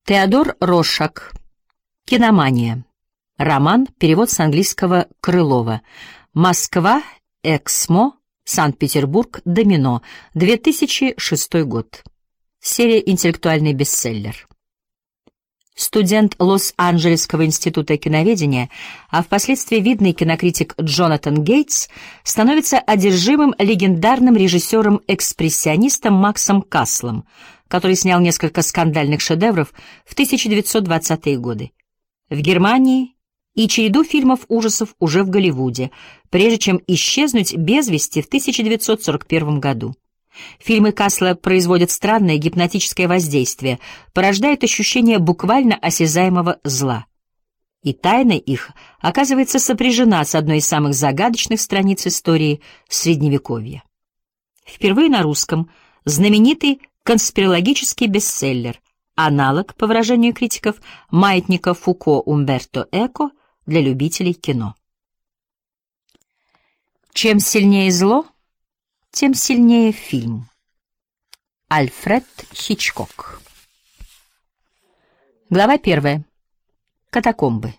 Теодор Рошак. Киномания. Роман. Перевод с английского Крылова. Москва. Эксмо. Санкт-Петербург. Домино. 2006 год. Серия «Интеллектуальный бестселлер». Студент Лос-Анджелесского института киноведения, а впоследствии видный кинокритик Джонатан Гейтс становится одержимым легендарным режиссером-экспрессионистом Максом Каслом, который снял несколько скандальных шедевров в 1920-е годы. В Германии и череду фильмов ужасов уже в Голливуде, прежде чем исчезнуть без вести в 1941 году. Фильмы Касла производят странное гипнотическое воздействие, порождают ощущение буквально осязаемого зла. И тайна их оказывается сопряжена с одной из самых загадочных страниц истории Средневековья. Впервые на русском знаменитый конспирологический бестселлер, аналог, по выражению критиков, маятника Фуко Умберто Эко для любителей кино. Чем сильнее зло, тем сильнее фильм. Альфред Хичкок. Глава 1. Катакомбы.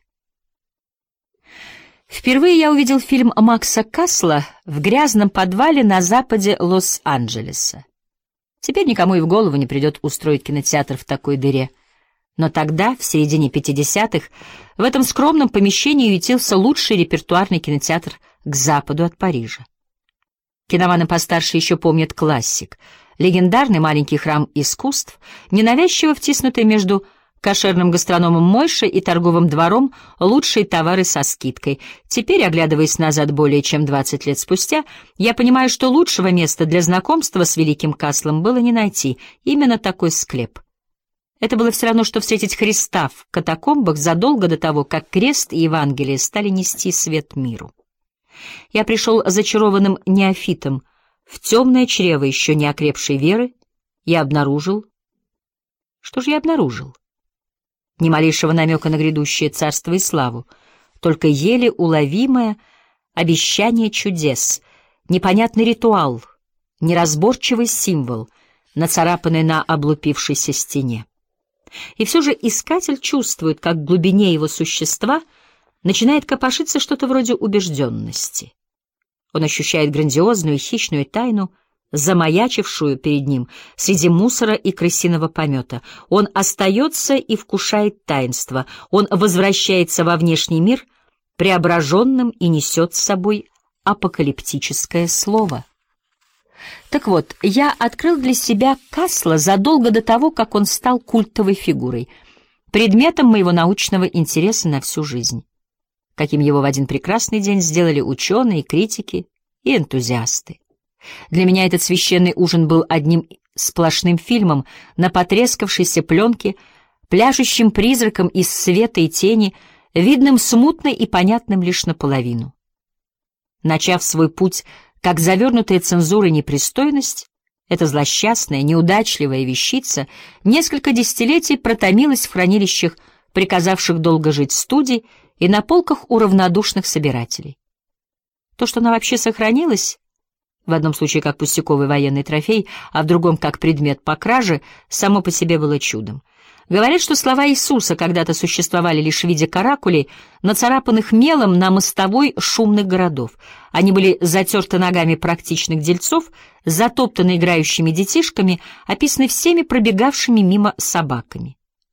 Впервые я увидел фильм Макса Касла в грязном подвале на западе Лос-Анджелеса. Теперь никому и в голову не придет устроить кинотеатр в такой дыре. Но тогда, в середине 50-х, в этом скромном помещении ютился лучший репертуарный кинотеатр к западу от Парижа. Киноманы постарше еще помнят классик, легендарный маленький храм искусств, ненавязчиво втиснутый между кошерным гастрономом Мойше и торговым двором лучшие товары со скидкой. Теперь, оглядываясь назад более чем 20 лет спустя, я понимаю, что лучшего места для знакомства с великим Каслом было не найти, именно такой склеп. Это было все равно, что встретить Христа в катакомбах задолго до того, как крест и Евангелие стали нести свет миру. Я пришел зачарованным неофитом в темное чрево еще не окрепшей веры. Я обнаружил... Что же я обнаружил? Ни малейшего намека на грядущее царство и славу, только еле уловимое обещание чудес, непонятный ритуал, неразборчивый символ, нацарапанный на облупившейся стене. И все же искатель чувствует, как в глубине его существа начинает копошиться что-то вроде убежденности. Он ощущает грандиозную хищную тайну, замаячившую перед ним среди мусора и крысиного помета. Он остается и вкушает таинство. Он возвращается во внешний мир преображенным и несет с собой апокалиптическое слово. Так вот, я открыл для себя Касла задолго до того, как он стал культовой фигурой, предметом моего научного интереса на всю жизнь, каким его в один прекрасный день сделали ученые, критики и энтузиасты. Для меня этот священный ужин был одним сплошным фильмом на потрескавшейся пленке, пляшущим призраком из света и тени, видным смутно и понятным лишь наполовину. Начав свой путь как завернутая цензурой непристойность, эта злосчастная, неудачливая вещица несколько десятилетий протомилась в хранилищах, приказавших долго жить студий, и на полках у равнодушных собирателей. То, что она вообще сохранилась, в одном случае как пустяковый военный трофей, а в другом как предмет по краже, само по себе было чудом. Говорят, что слова Иисуса когда-то существовали лишь в виде каракулей, нацарапанных мелом на мостовой шумных городов. Они были затерты ногами практичных дельцов, затоптаны играющими детишками, описаны всеми пробегавшими мимо собаками.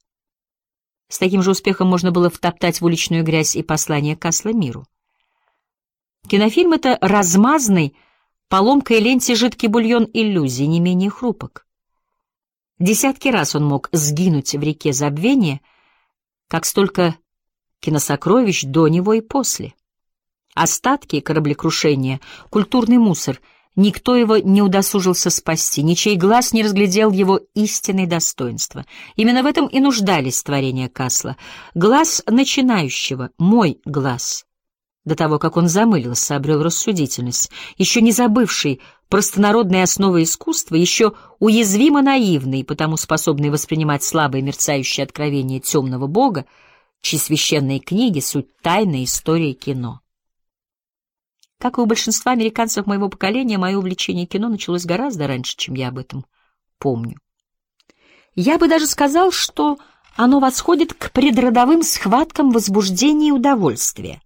С таким же успехом можно было втоптать в уличную грязь и послание Касла миру. Кинофильм — это размазанный по ломкой ленте жидкий бульон иллюзий, не менее хрупок. Десятки раз он мог сгинуть в реке забвения, как столько киносокровищ до него и после. Остатки кораблекрушения, культурный мусор, никто его не удосужился спасти, ничей глаз не разглядел его истинные достоинства. Именно в этом и нуждались творения Касла. Глаз начинающего, мой глаз. До того, как он замылился, обрел рассудительность, еще не забывший простонародные основы искусства, еще уязвимо наивный, потому способный воспринимать слабые мерцающие откровения темного бога, чьи священные книги — суть тайной истории кино. Как и у большинства американцев моего поколения, мое увлечение кино началось гораздо раньше, чем я об этом помню. Я бы даже сказал, что Оно восходит к предродовым схваткам возбуждения и удовольствия.